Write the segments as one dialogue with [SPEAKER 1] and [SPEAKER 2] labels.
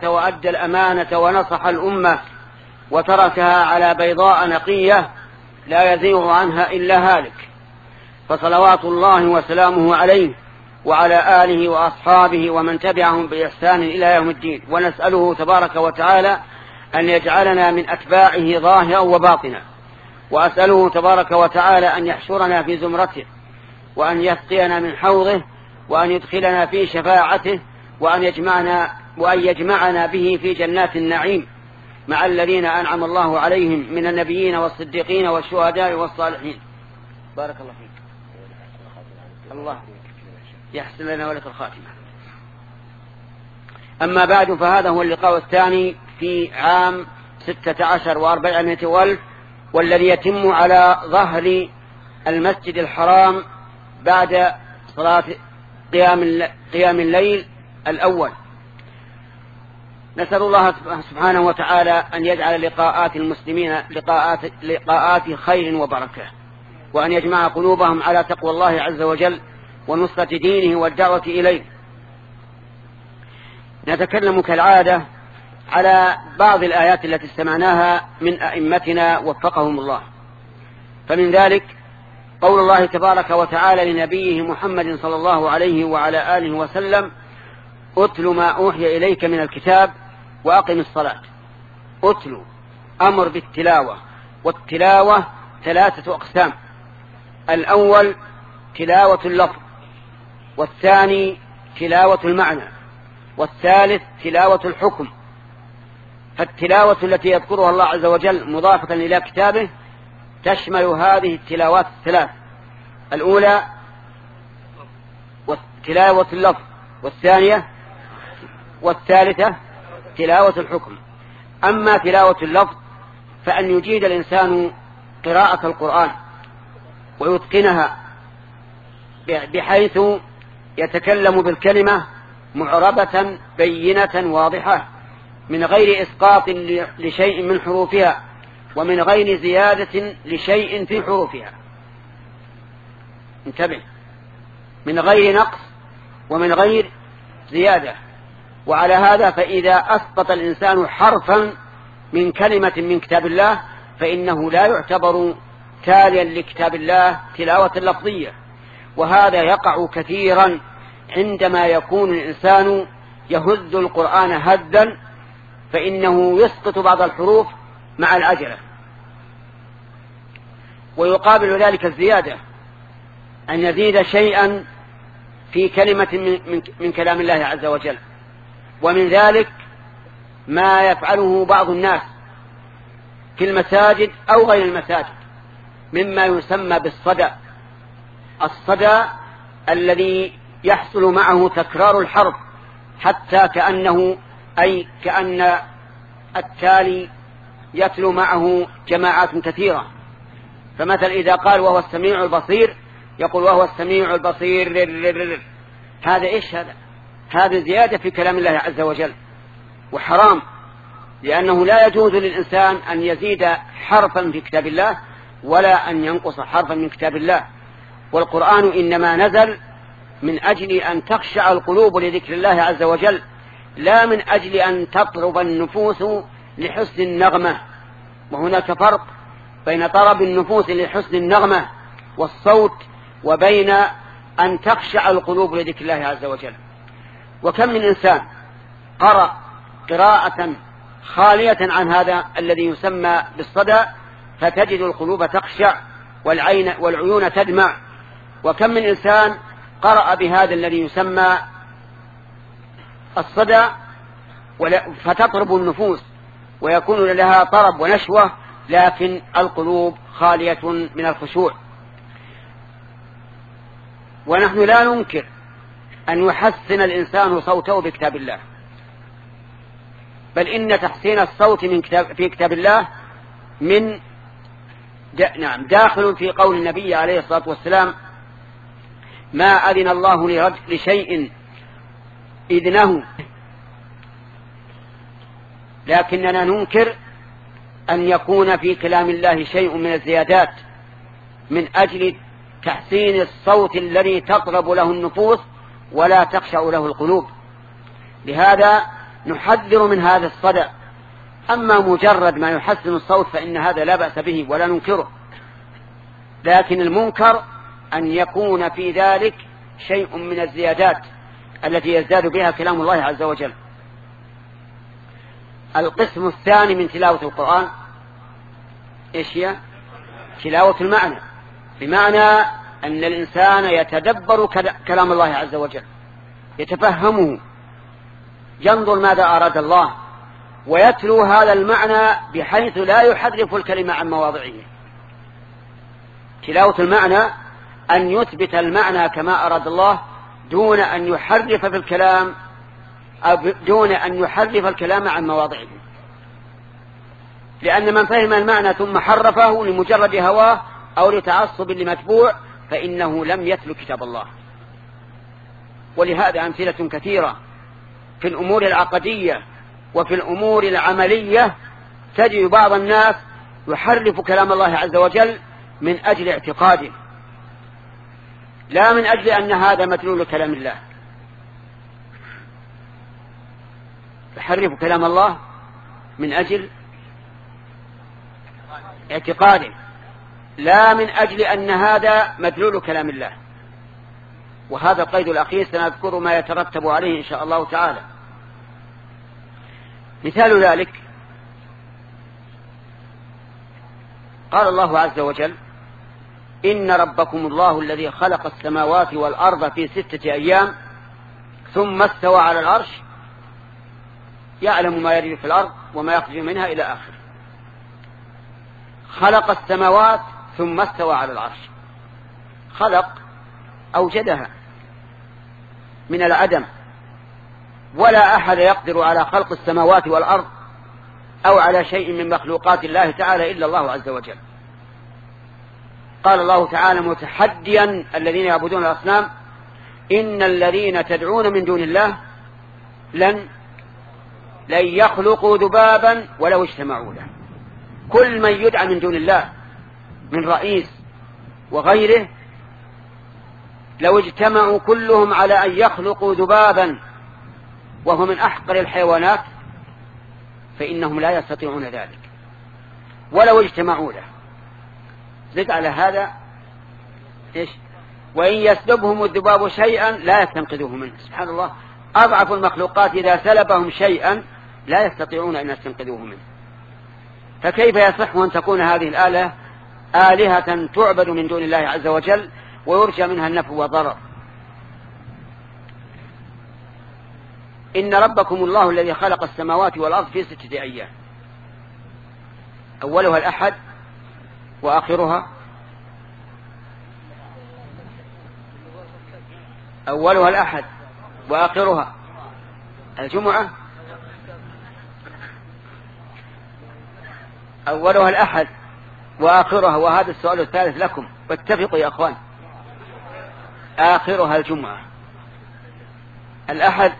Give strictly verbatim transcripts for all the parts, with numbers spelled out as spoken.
[SPEAKER 1] وأدى الأمانة ونصح الأمة وتركها على بيضاء نقية لا يزيغ عنها إلا هالك، فصلوات الله وسلامه عليه وعلى آله وأصحابه ومن تبعهم بإحسان إلى يوم الدين. ونسأله تبارك وتعالى أن يجعلنا من أتباعه ظاهرا وباطنا، وأسأله تبارك وتعالى أن يحشرنا في زمرته، وأن يسقينا من حوضه، وأن يدخلنا في شفاعته، وأن يجمعنا, وأن يجمعنا به في جنات النعيم مع الذين أنعم الله عليهم من النبيين والصديقين والشهداء والصالحين. بارك الله فيك. الله يحسن لنا ولك الخاتمة. أما بعد، فهذا هو اللقاء الثاني في عام ستة عشر وأربعمائة والف، والذي يتم على ظهر المسجد الحرام بعد صلاة قيام قيام الليل الأول. نسأل الله سبحانه وتعالى أن يجعل لقاءات المسلمين لقاءات, لقاءات خير وبركة، وأن يجمع قلوبهم على تقوى الله عز وجل ونصرة دينه والدعوة إليه. نتكلم كالعادة على بعض الآيات التي استمعناها من أئمتنا وفقهم الله. فمن ذلك قول الله تبارك وتعالى لنبيه محمد صلى الله عليه وعلى آله وسلم: أتل ما أوحي إليك من الكتاب وأقم الصلاة. أتل أمر بالتلاوة، والتلاوة ثلاثة أقسام: الأول تلاوة اللفظ، والثاني تلاوة المعنى، والثالث تلاوة الحكم. فالتلاوة التي يذكرها الله عز وجل مضافة إلى كتابه تشمل هذه التلاوات الثلاث: الأولى تلاوة اللفظ، والثانية والثالثة تلاوة الحكم. أما تلاوة اللفظ فأن يجيد الإنسان قراءة القرآن ويتقنها بحيث يتكلم بالكلمة معربة بينة واضحة من غير إسقاط لشيء من حروفها، ومن غير زيادة لشيء في حروفها. انتبه، من غير نقص ومن غير زيادة. وعلى هذا فإذا أسقط الإنسان حرفا من كلمة من كتاب الله فإنه لا يعتبر تاليا لكتاب الله تلاوة لفظية. وهذا يقع كثيرا عندما يكون الإنسان يهز القرآن هزا، فإنه يسقط بعض الحروف مع العجلة. ويقابل ذلك الزيادة، أن يزيد شيئا في كلمة من, من كلام الله عز وجل. ومن ذلك ما يفعله بعض الناس في المساجد أو غير المساجد مما يسمى بالصدى. الصدى الذي يحصل معه تكرار الحرف حتى كأنه أي كأن التالي يتلو معه جماعات كثيرة. فمثل إذا قال وهو السميع البصير يقول وهو السميع البصير. هذا إيش هذا؟ هذا زيادة في كلام الله عز وجل، وحرام، لأنه لا يجوز للإنسان أن يزيد حرفا في كتاب الله ولا أن ينقص حرفا من كتاب الله. والقرآن إنما نزل من أجل أن تخشع القلوب لذكر الله عز وجل، لا من أجل أن تطرب النفوس لحسن النغمة. وهناك فرق بين طرب النفوس لحسن النغمة والصوت وبين أن تخشع القلوب لذكر الله عز وجل. وكم من إنسان قرأ قراءة خالية عن هذا الذي يسمى بالصدى فتجد القلوب تخشع والعين والعيون تدمع. وكم من إنسان قرأ بهذا الذي يسمى الصدى فتطرب النفوس ويكون لها طرب ونشوة، لكن القلوب خالية من الخشوع. ونحن لا ننكر أن يحسن الإنسان صوته بكتاب الله، بل إن تحسين الصوت من كتاب في كتاب الله من نعم داخل في قول النبي عليه الصلاة والسلام: ما أذن الله لشيء إذنه. لكننا ننكر أن يكون في كلام الله شيء من الزيادات من أجل تحسين الصوت الذي تطرب له النفوس ولا تخشع له القلوب. لهذا نحذر من هذا الصدى. أما مجرد ما يحسن الصوت فإن هذا لا بأس به ولا ننكره، لكن المنكر أن يكون في ذلك شيء من الزيادات التي يزداد بها كلام الله عز وجل. القسم الثاني من تلاوة القرآن إيش هي؟ تلاوة المعنى، بمعنى أن الإنسان يتدبر كلام الله عز وجل، يتفهمه، ينظر ماذا أراد الله، ويتلو هذا المعنى بحيث لا يحرف الكلمة عن مواضعه. تلاوة المعنى أن يثبت المعنى كما أراد الله دون أن يحرف في الكلام، دون أن يحرف الكلام عن مواضعه. لأن من فهم المعنى ثم حرفه لمجرد هواه أو لتعصب لمتبوع فإنه لم يتلو كتاب الله. ولهذا أمثلة كثيرة في الأمور العقدية وفي الأمور العملية تجد بعض الناس يحرف كلام الله عز وجل من أجل اعتقاده، لا من أجل أن هذا مدلول كلام الله. يحرف كلام الله من أجل اعتقاده، لا من أجل أن هذا مدلول كلام الله. وهذا القيد الأخير سنذكر ما يترتب عليه إن شاء الله تعالى. مثال ذلك قال الله عز وجل: إن ربكم الله الذي خلق السماوات والأرض في ستة أيام ثم استوى على العرش يعلم ما يجري في الأرض وما يخرج منها إلى آخر. خلق السماوات ثم استوى على العرش. خلق أوجدها من العدم، ولا أحد يقدر على خلق السماوات والأرض أو على شيء من مخلوقات الله تعالى إلا الله عز وجل. قال الله تعالى متحديا الذين يعبدون الأصنام: إن الذين تدعون من دون الله لن لن يخلقوا ذبابا ولو اجتمعوا له. كل من يدعى من دون الله من رئيس وغيره لو اجتمعوا كلهم على أن يخلقوا ذبابا وهو من أحقر الحيوانات فإنهم لا يستطيعون ذلك ولو اجتمعوا له. زد على هذا إيش؟ وإن يسلبهم الذباب شيئا لا يستنقذوه منه. سبحان الله، أضعف المخلوقات إذا سلبهم شيئا لا يستطيعون أن يستنقذوه منه. فكيف يصح أن تكون هذه الآلة آلهة تعبد من دون الله عز وجل ويرجى منها النفع والضرر؟ إن ربكم الله الذي خلق السماوات والأرض في ستة أيام، أولها الأحد وآخرها أولها الأحد وآخرها الجمعة. أولها الأحد وآخرها، وهذا السؤال الثالث لكم، واتفقوا يا أخوان. آخرها الجمعة. الأحد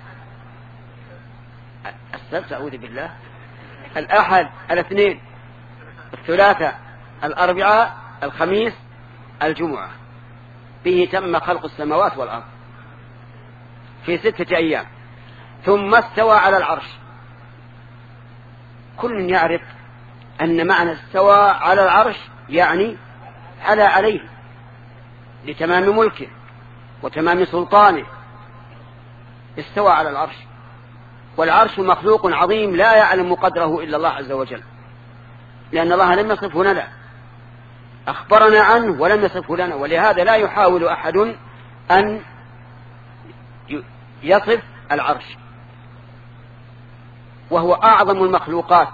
[SPEAKER 1] السبت، أعوذ بالله، الأحد الاثنين الثلاثاء الأربعاء الخميس الجمعة. به تم خلق السماوات والأرض في ستة أيام. ثم استوى على العرش. كل يعرف أن معنى استوى على العرش يعني على عليه لتمام ملكه وتمام سلطانه. استوى على العرش، والعرش مخلوق عظيم لا يعلم قدره إلا الله عز وجل، لأن الله لم يصفه لنا، أخبرنا عنه ولم يصفه لنا. ولهذا لا يحاول أحد أن يصف العرش، وهو أعظم المخلوقات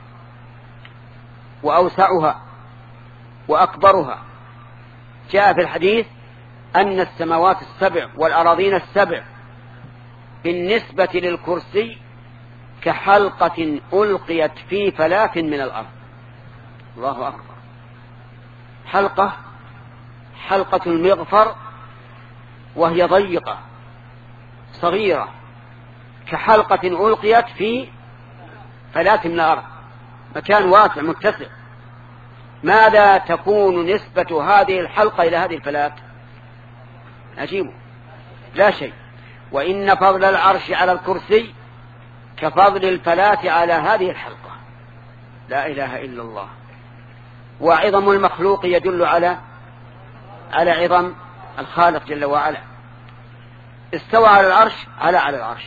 [SPEAKER 1] وأوسعها وأكبرها. جاء في الحديث أن السماوات السبع والأراضين السبع بالنسبة للكرسي كحلقة ألقيت في فلاة من الأرض. الله أكبر. حلقة حلقة المغفر وهي ضيقة صغيرة كحلقة ألقيت في فلاة من الأرض، مكان واسع متسع. ماذا تكون نسبة هذه الحلقة إلى هذه الفلاة؟ عجيب، لا شيء. وإن فضل العرش على الكرسي كفضل الفلاة على هذه الحلقة. لا إله إلا الله. وعظم المخلوق يدل على على عظم الخالق جل وعلا. استوى على العرش، على على العرش.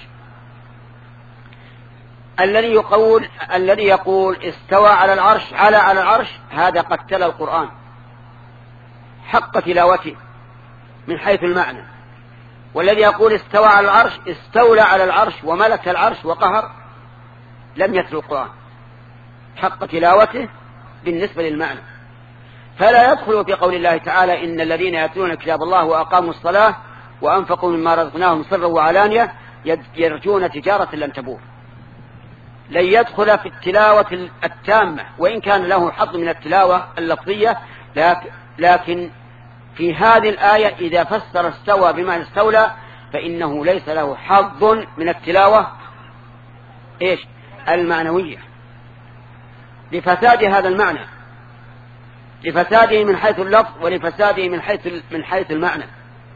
[SPEAKER 1] الذي يقول الذي يقول استوى على العرش، على على العرش، هذا قد تلا القرآن حق تلاوته من حيث المعنى. والذي يقول استوى على العرش، استولى على العرش وملك العرش وقهر، لم يتلو القرآن حق تلاوته بالنسبة للمعنى. فلا يدخل في قول الله تعالى إن الذين يتلون كتاب الله وأقاموا الصلاة وأنفقوا مما رزقناهم سرا وعلانية يرجون تجارة لن تبور. لن يدخل في التلاوة التامة، وإن كان له حظ من التلاوة اللفظية، لكن في هذه الآية إذا فسر استوى بما استولى فإنه ليس له حظ من التلاوة إيش المعنوية، لفساد هذا المعنى، لفساده من حيث اللفظ ولفساده من حيث من حيث المعنى.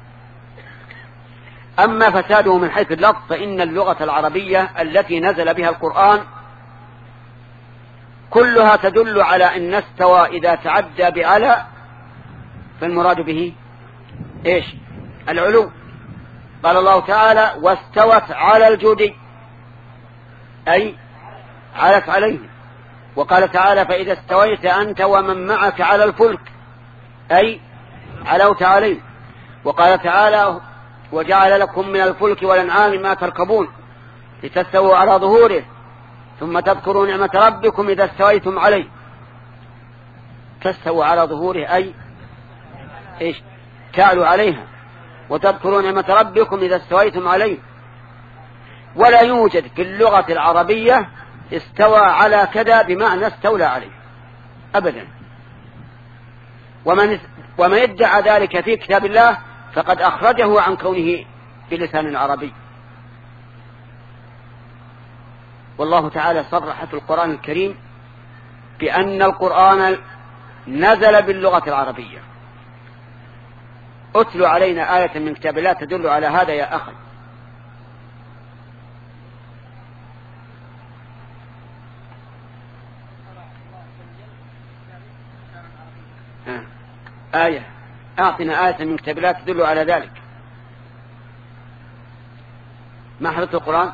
[SPEAKER 1] أما فساده من حيث اللفظ فإن اللغة العربية التي نزل بها القرآن كلها تدل على أن استوى إذا تعدى بعلى فالمراد به إيش العلو. قال الله تعالى واستوت على الجودي، أي علت عليه. وقال تعالى فإذا استويت أنت ومن معك على الفلك، أي علوت عليه. وقال تعالى وجعل لكم من الفلك والأنعام ما تركبون لتستووا على ظهوره ثم تذكروا نعمة ربكم إذا استويتم عليه. تستووا على ظهوره أي إيش تعلوا عليها، وتذكروا نعمة ربكم إذا استويتم عليه. ولا يوجد في اللغة العربية استوى على كذا بمعنى استولى عليه أبدا. ومن ومن ادعى ذلك في كتاب الله فقد أخرجه عن كونه بلسان عربي. والله تعالى صرح في القرآن الكريم بأن القرآن نزل باللغة العربية. أتلو علينا آية من كتاب الله تدل على هذا يا أخي. آية أعطنا آية من كتاب الله تدل على ذلك. ما حدث القرآن؟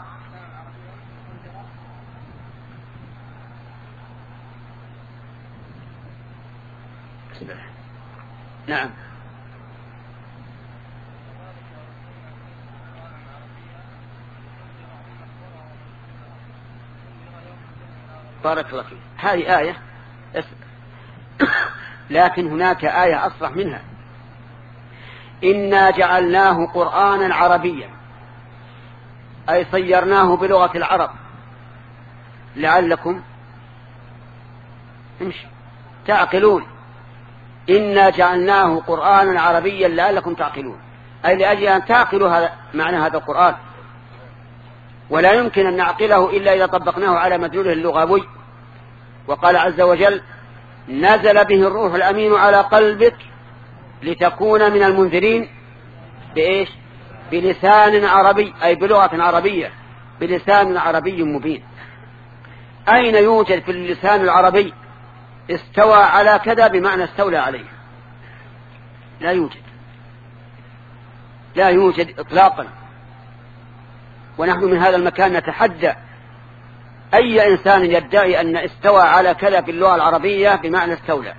[SPEAKER 1] نعم. بارك الله فيك. هذه آية لكن هناك آية أصرح منها. إنا جعلناه قرآنا عربيا، أي صيرناه بلغة العرب لعلكم امشي تعقلون. إنا جعلناه قرآنا عربيا لعلكم تعقلون، أي لأجل أن تعقلوا هذا معنى هذا القرآن. ولا يمكن أن نعقله إلا إذا طبقناه على مدلوله اللغوي. وقال عز وجل نزل به الروح الأمين على قلبك لتكون من المنذرين بإيش بلسان عربي، أي بلغة عربية بلسان عربي مبين. أين يوجد في اللسان العربي استوى على كذا بمعنى استولى عليه؟ لا يوجد، لا يوجد إطلاقا. ونحن من هذا المكان نتحدى أي إنسان يدعي أن استوى على كذا في اللغة العربية بمعنى استولى.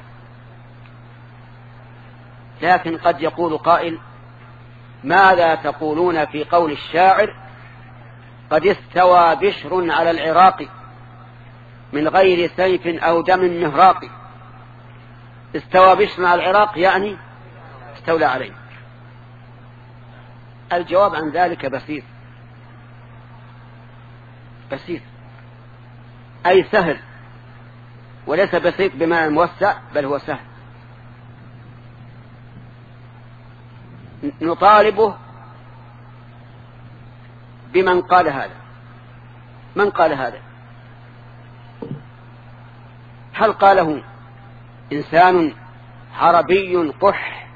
[SPEAKER 1] لكن قد يقول قائل ماذا تقولون في قول الشاعر قد استوى بشر على العراق من غير سيف أو دم مهراق؟ استوى بشر على العراق يعني استولى عليه. الجواب عن ذلك بسيط بسيط أي سهل، وليس بسيط بمعنى موسع، بل هو سهل. نطالبه بمن قال هذا. من قال هذا؟ هل قاله إنسان عربي قح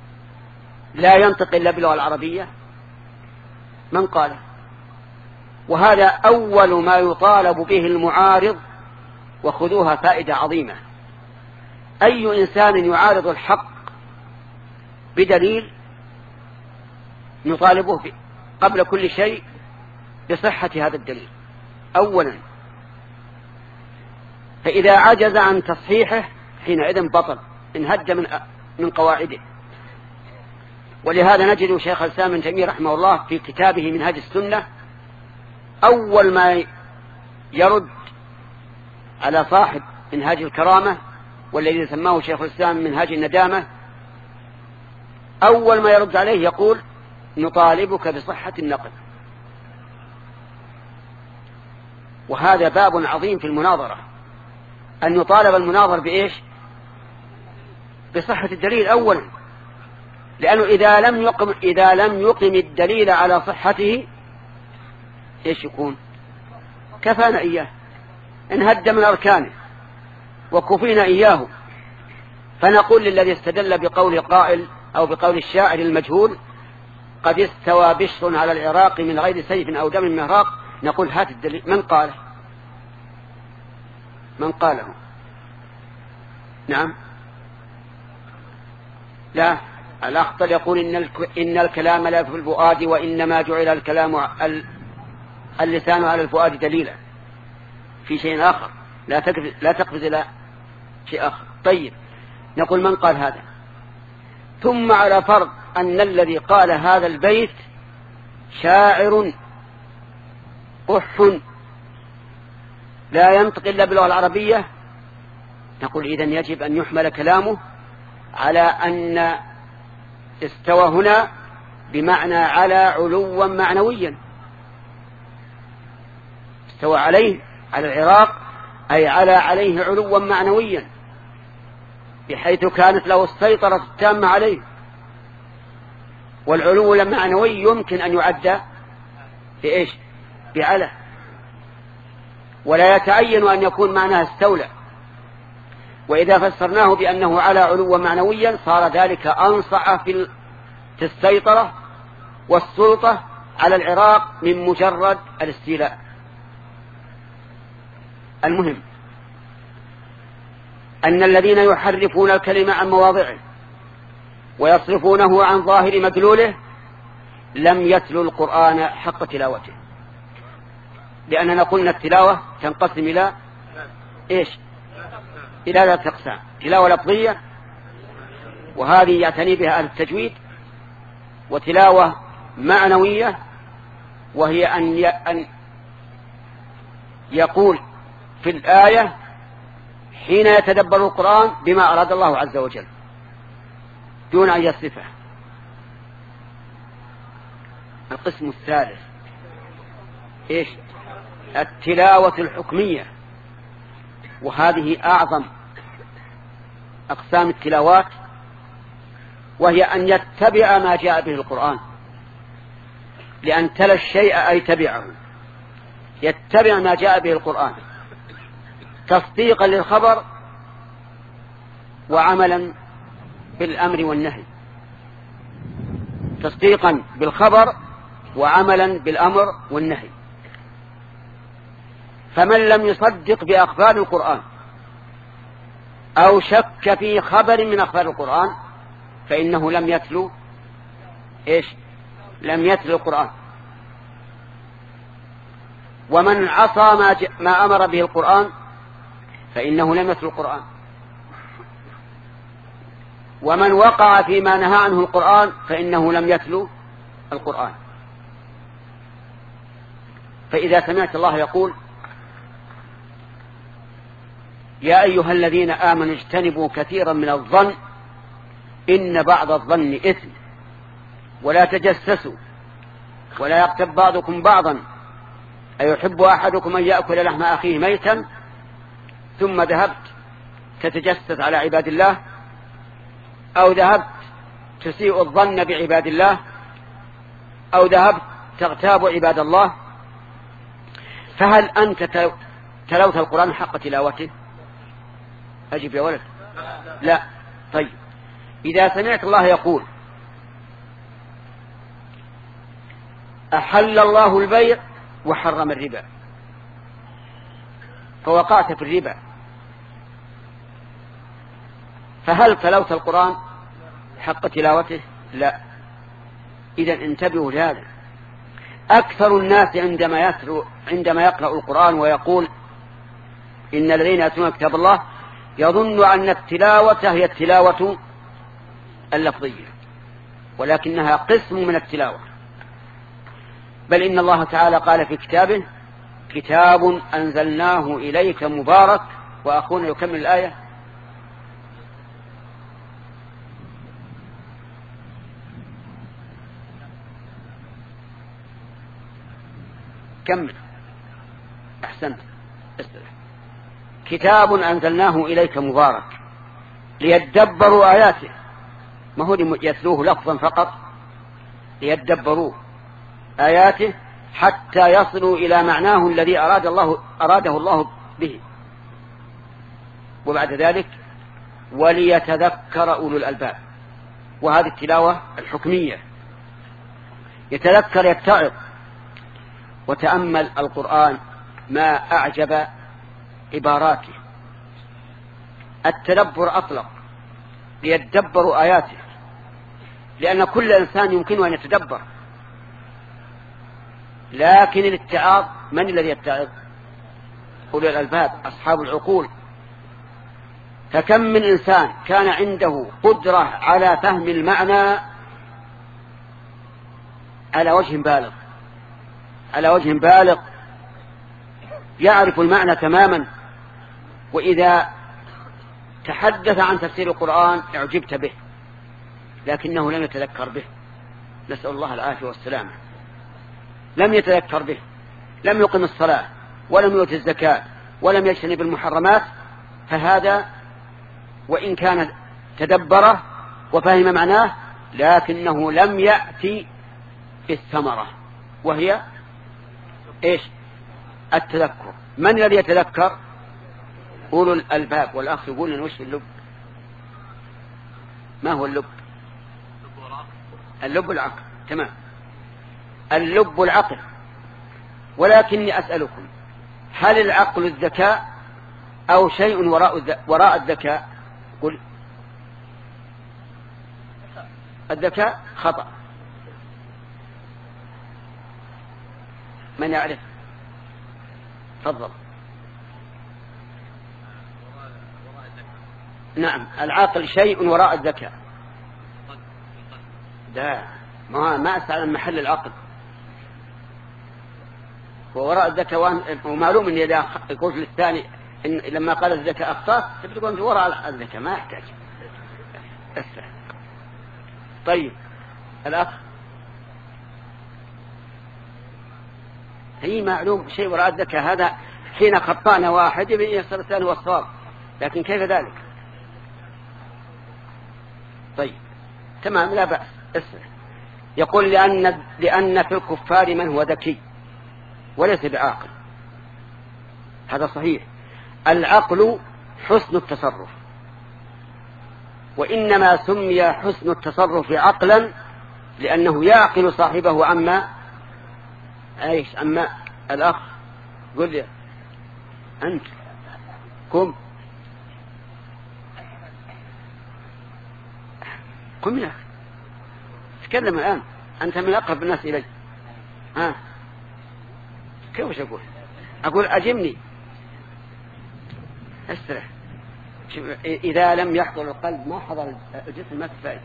[SPEAKER 1] لا ينطق إلا باللغة العربية؟ من قاله؟ وهذا أول ما يطالب به المعارض، وخذوها فائدة عظيمة. أي إنسان يعارض الحق بدليل نطالبه قبل كل شيء بصحة هذا الدليل أولا، فإذا عجز عن تصحيحه حينئذ بطل، انهج من من قواعده. ولهذا نجد شيخ الإسلام ابن تيمية رحمه الله في كتابه منهاج السنة أول ما يرد على صاحب منهاج الكرامة والذي سماه شيخ الإسلام منهاج الندامة، أول ما يرد عليه يقول نطالبك بصحة النقل. وهذا باب عظيم في المناظرة، أن يطالب المناظر بإيش؟ بصحة الدليل أولا، لأنه إذا لم يقم إذا لم يقم الدليل على صحته إيش يكون؟ كفانا إياه، انهد من أركانه وكفينا إياه. فنقول للذي استدل بقول قائل أو بقول الشاعر المجهول قد استوى بشر على العراق من غير سيف أو دم مهراق، نقول هات الدليل. من قاله؟ من قاله؟ نعم، لا، الأخطل يقول إن, الك... إن الكلام لا في الفؤاد وإنما جعل الكلام ال... اللسان على الفؤاد دليلا في شيء آخر، لا تقفز, لا تقفز إلى شيء آخر. طيب، نقول من قال هذا؟ ثم على فرض أن الذي قال هذا البيت شاعر قح لا ينطق إلا باللغة العربية، نقول إذن يجب أن يحمل كلامه على أن استوى هنا بمعنى على علوا معنويا، استوى عليه على العراق أي على عليه علوا معنويا، بحيث كانت له السيطرة التامة عليه. والعلو المعنوي يمكن أن يعد بإيش؟ بعلى، ولا يتعين أن يكون معناها استولى. وإذا فسرناه بأنه على علو معنويا صار ذلك أنصع في السيطرة والسلطة على العراق من مجرد الاستيلاء. المهم أن الذين يحرفون الكلمة عن مواضعه ويصرفونه عن ظاهر مدلوله لم يتلوا القرآن حق تلاوته، لأننا قلنا التلاوة تنقسم إلى إيش؟ إلى ثلاثة أقسام: تلاوة لفظية، وهذه يعتني بها أهل التجويد، وتلاوة معنوية، وهي أن أن يقول في الآية حين يتدبر القرآن بما أراد الله عز وجل دون أن يصفه. القسم الثالث إيش؟ التلاوة الحكمية، وهذه أعظم أقسام التلاوات، وهي أن يتبع ما جاء به القرآن، لأن تلا الشيء أي تبعه، يتبع ما جاء به القرآن تصديقا للخبر وعملا بالأمر والنهي، تصديقا بالخبر وعملا بالأمر والنهي. فمن لم يصدق بأخبار القرآن أو شك في خبر من أخبار القرآن فإنه لم يتلو إيش؟ لم يتلو القرآن. ومن عصى ما, ج... ما أمر به القرآن فإنه لم يتلو القرآن. ومن وقع فيما نهى عنه القرآن فإنه لم يتلو القرآن. فإذا سمعت الله يقول يا أيها الذين آمنوا اجتنبوا كثيرا من الظن إن بعض الظن إثم ولا تجسسوا ولا يغتب بعضكم بعضا أيحب أحدكم أن يأكل لحم أخيه ميتا ثم ذهبت تتجسس على عباد الله أو ذهبت تسيء الظن بعباد الله أو ذهبت تغتاب عباد الله، فهل أنت تلوت القرآن حق تلاوته؟ أجب يا ولد. لا. طيب، إذا سمعت الله يقول أحل الله البيع وحرم الربا، فوقعت في الربا، فهل تلوت القرآن حق تلاوته؟ لا. إذن انتبهوا لهذا. أكثر الناس عندما يتلو عندما يقرأ القرآن ويقول إن الذين يتلون كتاب الله يظن أن التلاوة هي التلاوة اللفظية، ولكنها قسم من التلاوة. بل إن الله تعالى قال في كتابه كتاب أنزلناه إليك مبارك. وأخونا يكمل الآية. كمل. أحسنت. استرح. كتاب أنزلناه إليك مبارك ليدبروا آياته، ما هو يتلوه لفظا فقط، ليدبروا آياته حتى يصلوا إلى معناه الذي أراد الله أراده الله به. وبعد ذلك وليتذكر أولو الألباب. وهذه التلاوة الحكمية، يتذكر يتعظ. وتأمل القرآن ما أعجب عباراته. التدبر أطلق، ليتدبروا آياته، لأن كل إنسان يمكنه أن يتدبر، لكن الاتعاظ من الذي يتعظ؟ أولي الألباب، أصحاب العقول. فكم من إنسان كان عنده قدرة على فهم المعنى على وجه بالغ على وجه بالغ يعرف المعنى تماما، وإذا تحدث عن تفسير القرآن اعجبت به، لكنه لم يتذكر به. نسأل الله العافية والسلامة. لم يتذكر به، لم يقم الصلاة ولم يؤت الزكاة ولم يجتنب المحرمات، فهذا وإن كان تدبره وفهم معناه لكنه لم يأتي الثمرة، وهي إيش؟ التذكر. من الذي يتذكر؟ أولو الألباب. والأخ يقول لنا وش اللب؟ ما هو اللب؟ اللب العقل. تمام، اللب العقل. ولكني أسألكم، هل العقل الذكاء أو شيء وراء وراء الذكاء؟ قل الذكاء خطأ. من يعرف؟ تفضل. نعم، العقل شيء وراء الذكاء. ده ما ما أسأل عن محل العقل ووراء الذكاء. ومعلوم أن إذا يقول للثاني إن لما قال الذكاء أخطأ تقول في وراء الذكاء، ما يحتاج. طيب الأخ، هي معلوم شيء وراء الذكاء، هذا حين خطأنا واحد يصير الثاني والصواب، لكن كيف ذلك؟ طيب تمام، لا بأس. اسمع، يقول لأن, لأن في الكفار من هو ذكي وليس بعاقل. هذا صحيح. العقل حسن التصرف، وإنما سمي حسن التصرف عقلا لأنه يعقل صاحبه. عما ايش؟ أما الأخ قل لي أنت قم قم يا أخي تكلم الآن، أنت من أقرب الناس إلي. ها كيف وش أقول؟ أقول أجمني. استرح. إذا لم يحضر القلب ما حضر الجسم ما تفائد.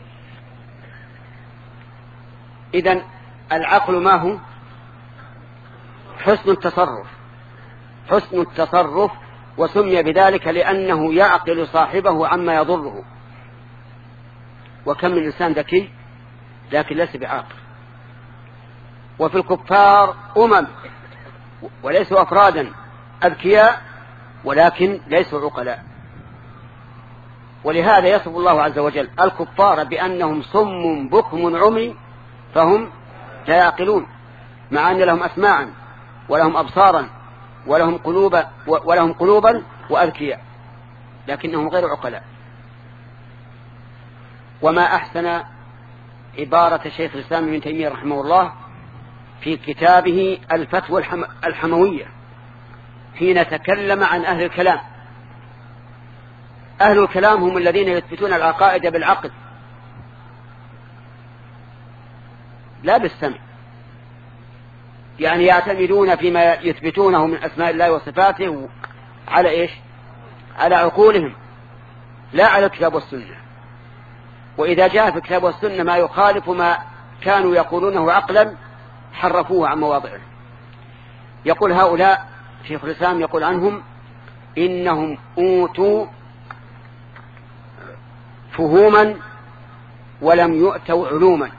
[SPEAKER 1] إذن العقل ما هو؟ حسن التصرف. حسن التصرف، وسمي بذلك لأنه يعقل صاحبه عما يضره. وكم من إنسان ذكي لكن ليس بعاقل. وفي الكفار أمم وليسوا أفرادا أذكياء ولكن ليسوا عقلاء. ولهذا يصف الله عز وجل الكفار بأنهم صم بكم عمي فهم لا يعقلون، مع أن لهم أسماعا ولهم أبصارا ولهم قلوبا ولهم قلوبا وأذكياء لكنهم غير عقلاء. وما أحسن عبارة شيخ الإسلام ابن تيمية رحمه الله في كتابه الفتوى الحموية حين تكلم عن أهل الكلام. أهل الكلام هم الذين يثبتون العقائد بالعقل لا بالسمع، يعني يعتمدون فيما يثبتونه من أسماء الله وصفاته على إيش؟ على عقولهم لا على الكتاب والسنة. وإذا جاء في الكتاب والسنة ما يخالف ما كانوا يقولونه عقلا حرفوه عن مواضعه. يقول هؤلاء شيخ الإسلام يقول عنهم إنهم أوتوا فهوما ولم يؤتوا علوما.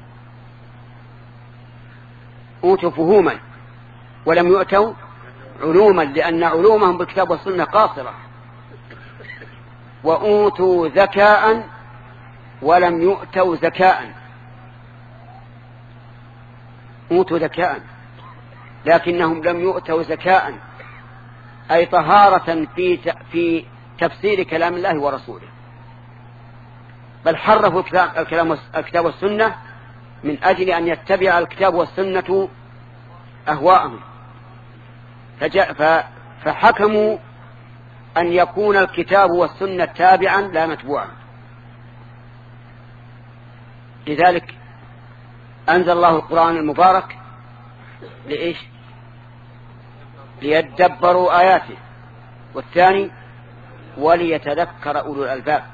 [SPEAKER 1] أوتوا فهوما ولم يؤتوا علوما لأن علومهم بالكتاب والسنة قاصرة. وأوتوا ذكاء ولم يؤتوا ذكاء. أوتوا ذكاء لكنهم لم يؤتوا ذكاء أي طهارة في في تفسير كلام الله ورسوله، بل حرفوا الكلام الكتاب والسنة من أجل أن يتبع الكتاب والسنة أهواءهم، فحكموا أن يكون الكتاب والسنة تابعا لا متبوعا. لذلك أنزل الله القرآن المبارك لإيش؟ ليدبروا آياته، والثاني وليتذكر أولو الألباب.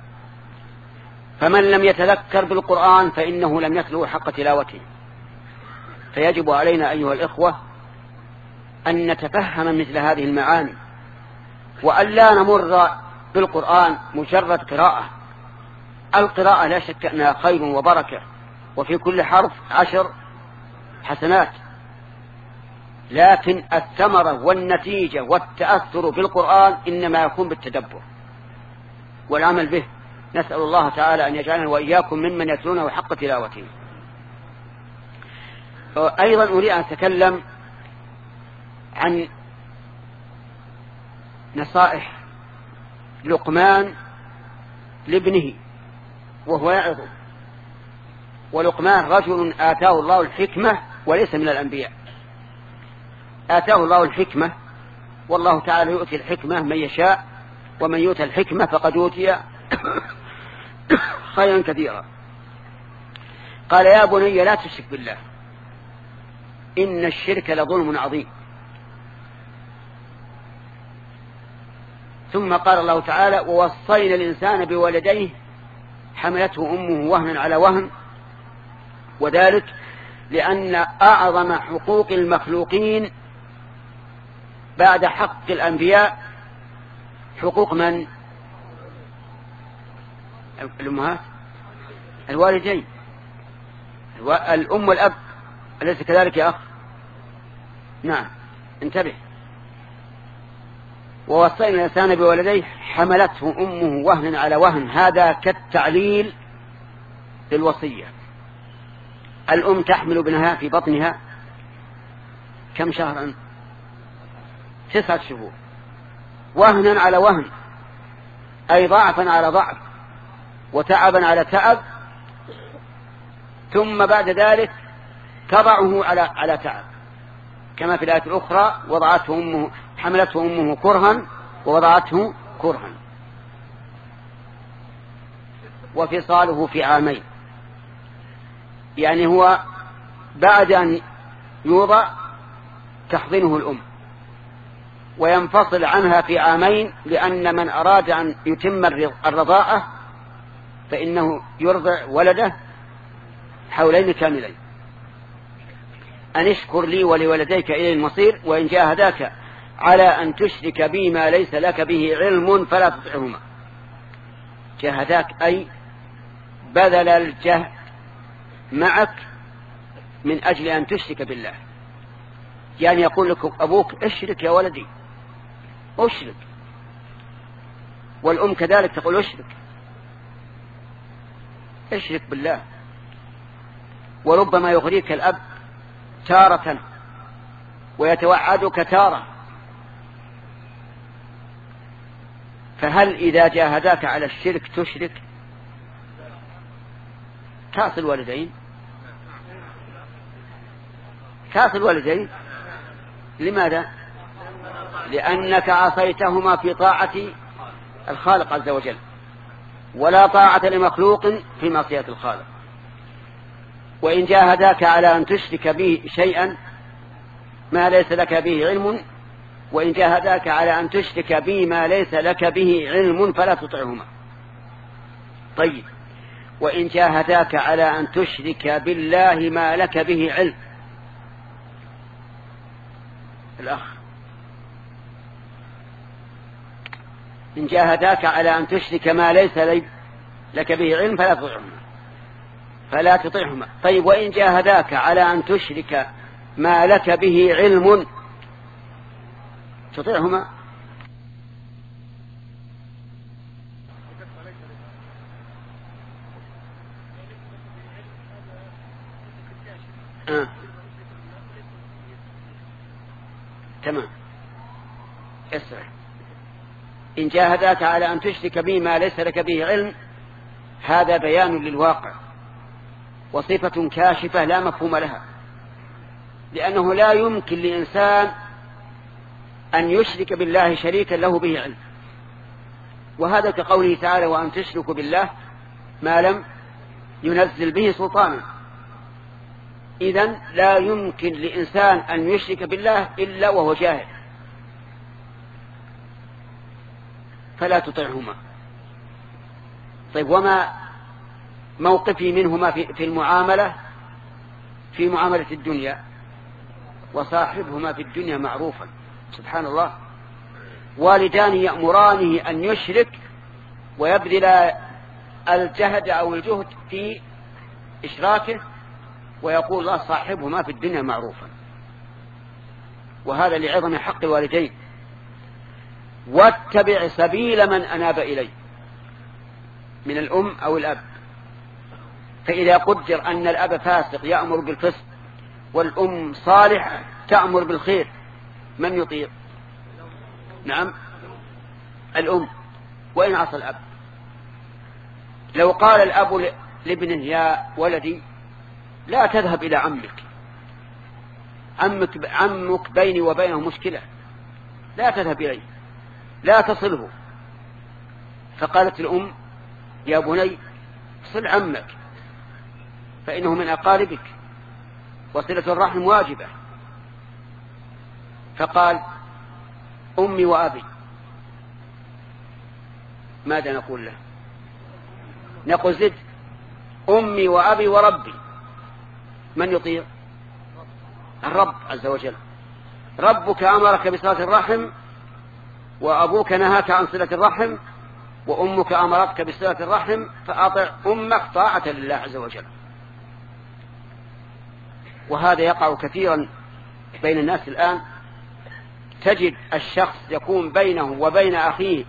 [SPEAKER 1] فمن لم يتذكر بالقرآن فإنه لم يتلو حق تلاوته. فيجب علينا أيها الإخوة أن نتفهم مثل هذه المعاني، وأن لا نمر بالقرآن مجرد قراءة. القراءة لا شك أنها خير وبركة، وفي كل حرف عشر حسنات، لكن الثمرة والنتيجة والتأثر بالقرآن إنما يكون بالتدبر والعمل به. نسأل الله تعالى أن يجعلنا وإياكم ممن يتلونه حق تلاوته. أيضا أريد أن أتكلم عن نصائح لقمان لابنه وهو يعظ. ولقمان رجل آتاه الله الحكمة وليس من الأنبياء. آتاه الله الحكمة، والله تعالى يؤتي الحكمة من يشاء، ومن يؤتى الحكمة فقد أوتي خيرا كثيرا. قال يا بني لا تشرك بالله إن الشرك لظلم عظيم. ثم قال الله تعالى ووصينا الإنسان بولديه حملته أمه وهنا على وهن، وذلك لأن أعظم حقوق المخلوقين بعد حق الأنبياء حقوق من؟ الأمهات، الوالدين، الأم والأب، أليس كذلك يا أخ؟ نعم، انتبه. ووصينا الإنسان بولديه حملته أمه وهنا على وهن، هذا كالتعليل للوصية. الأم تحمل ابنها في بطنها كم شهرا؟ تسعة شهور، وهنا على وهن أي ضعفا على ضعف وتعبا على تعب، ثم بعد ذلك تضعه على على تعب، كما في الآية الأخرى وضعته أمه حملته أمه كرها ووضعته كرها. وفصاله في عامين، يعني هو بعد أن يوضع تحضنه الأم وينفصل عنها في عامين، لأن من أراد أن يتم الرضاعة فإنه يرضع ولده حولين كاملين. أن اشكر لي ولولديك إلى المصير وإن جاهداك على أن تشرك بي ما ليس لك به علم فلا تطعهما. جاهداك أي بذل الجهد معك من أجل أن تشرك بالله، يعني يقول لك أبوك اشرك يا ولدي اشرك، والأم كذلك تقول اشرك اشرك بالله. وربما يغريك الأب تارة ويتوعدك تارة، فهل إذا جاهداك على الشرك تشرك؟ تعصي الوالدين؟ تعصي الوالدين. لماذا؟ لأنك عصيتهما في طاعة الخالق عز وجل، ولا طاعة لمخلوق في معصية الخالق. وإن جاهداك على أن تشرك به شيئا ما ليس لك به علم وإن جاهداك على أن تشرك به ما ليس لك به علم فلا تطعهما. طيب، وإن جاهداك على أن تشرك بالله ما لك به علم. الأخ، إن جاهداك على أن تشرك ما ليس لك به علم فلا تطعهما فلا تطعهما. طيب، وإن جاهداك على أن تشرك ما لك به علم تطيعهما. آه. تمام، اسرع. إن جاهداك على أن تشرك به ما ليس لك به علم، هذا بيان للواقع وصفة كاشفة لا مفهوم لها، لأنه لا يمكن لإنسان أن يشرك بالله شريكا له به علم، وهذا كقوله تعالى وأن تشركوا بالله ما لم ينزل به سلطانا. إذن لا يمكن لإنسان أن يشرك بالله إلا وهو جاهل، فلا تطعهما. طيب، وما موقفي منهما في المعاملة في معاملة الدنيا؟ وصاحبهما في الدنيا معروفا. سبحان الله، والدان يأمرانه أن يشرك ويبذل الجهد أو الجهد في إشراكه، ويقول الله صاحبهما في الدنيا معروفا، وهذا لعظم حق الوالدين. واتبع سبيل من أناب إليه من الأم أو الأب. فإذا قدر أن الأب فاسق يأمر بالفسق والأم صالح تأمر بالخير، من يطيع؟ نعم، الأم. وإن عصى الأب، لو قال الأب لابنه يا ولدي لا تذهب إلى عمك عمك, عمك بيني وبينه مشكلة، لا تذهب إليه، لا تصله. فقالت الأم يا بني صل عمك فإنه من أقاربك وصلة الرحم واجبة. فقال أمي وأبي، ماذا نقول له؟ نقول زد أمي وأبي وربي. من يطيع؟ الرب عز وجل. ربك أمرك بصلة الرحم، وأبوك نهاك عن صلة الرحم، وأمك أمرتك بصلة الرحم، فأطع أمك طاعة لله عز وجل. وهذا يقع كثيرا بين الناس الآن. تجد الشخص يكون بينه وبين أخيه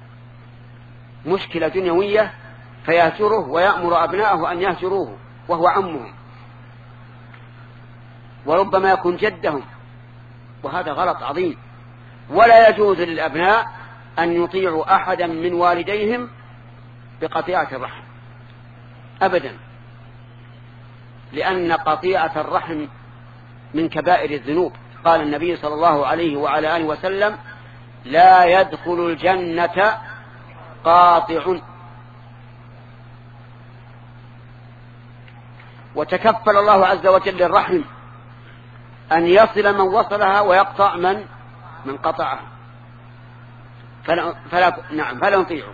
[SPEAKER 1] مشكلة دنيوية فيهجره ويأمر أبنائه أن يهجروه وهو عمهم، وربما يكون جدهم، وهذا غلط عظيم. ولا يجوز للأبناء أن يطيعوا أحدا من والديهم بقطيعة الرحم أبدا، لأن قطيعة الرحم من كبائر الذنوب. قال النبي صلى الله عليه وعلى آله وسلم لا يدخل الجنة قاطع. وتكفل الله عز وجل للرحم أن يصل من وصلها ويقطع من من قطعها، فلا, فلا نعم فلا نطيعه.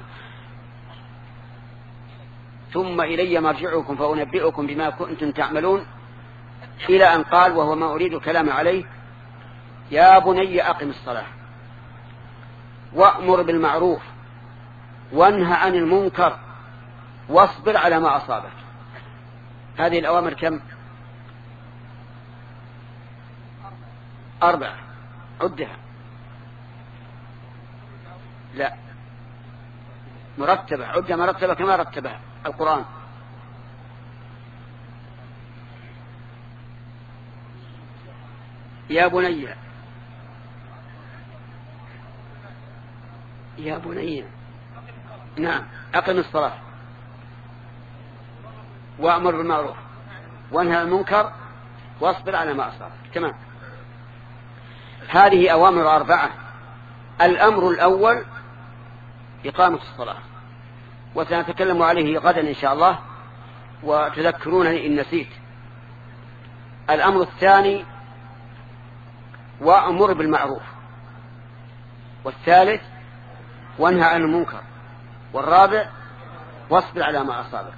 [SPEAKER 1] ثم إلي مرجعكم فأنبئكم بما كنتم تعملون، إلى أن قال وهو ما أريد الكلام عليه يا بني أقم الصلاة وأمر بالمعروف وانهى عن المنكر واصبر على ما أصابك. هذه الأوامر كم؟ أربعة، عدها. لا، مرتبة، عدها مرتبة كما رتبها القرآن. يا بني يا بني نعم أقم الصلاة وأمر بالمعروف وانهى عن المنكر واصبر على ما أصابك. تمام. هذه أوامر أربعة. الأمر الأول إقامة الصلاة، وسنتكلم عليه غدا إن شاء الله وتذكرونني إن نسيت. الأمر الثاني وأمر بالمعروف، والثالث وانهى عن المنكر، والرابع واصبر على ما أصابك.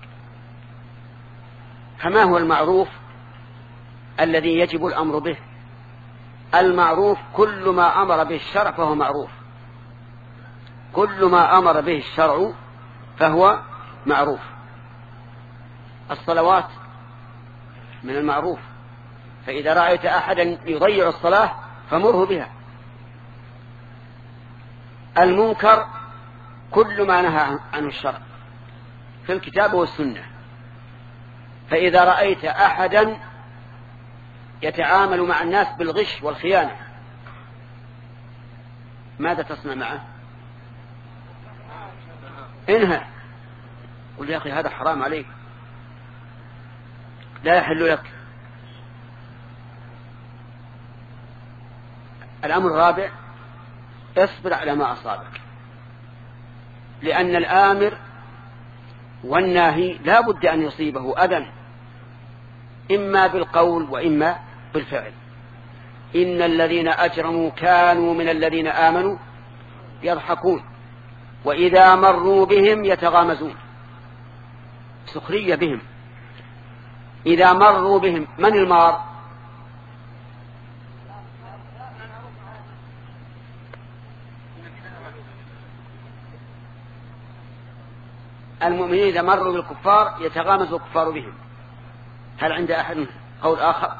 [SPEAKER 1] فما هو المعروف الذي يجب الأمر به؟ المعروف كل ما أمر به الشرع فهو معروف، كل ما أمر به الشرع فهو معروف. الصلوات من المعروف، فإذا رأيت أحدا يضيع الصلاة فمره بها. المنكر كل ما نهى عنه الشرع في الكتاب والسنة، فإذا رأيت أحدا يتعامل مع الناس بالغش والخيانة ماذا تصنع معه؟ انهى، قل يا أخي هذا حرام عليك، لا يحل لك. الأمر الرابع اصبر على ما أصابك، لأن الآمر والناهي لا بد أن يصيبه أذى، إما بالقول وإما بالفعل. إن الذين أجرموا كانوا من الذين آمنوا يضحكون وإذا مروا بهم يتغامزون، سخرية بهم. إذا مروا بهم، من المار؟ المؤمنين إذا مروا بالكفار يتغامز الكفار بهم. هل عند أحد قول آخر؟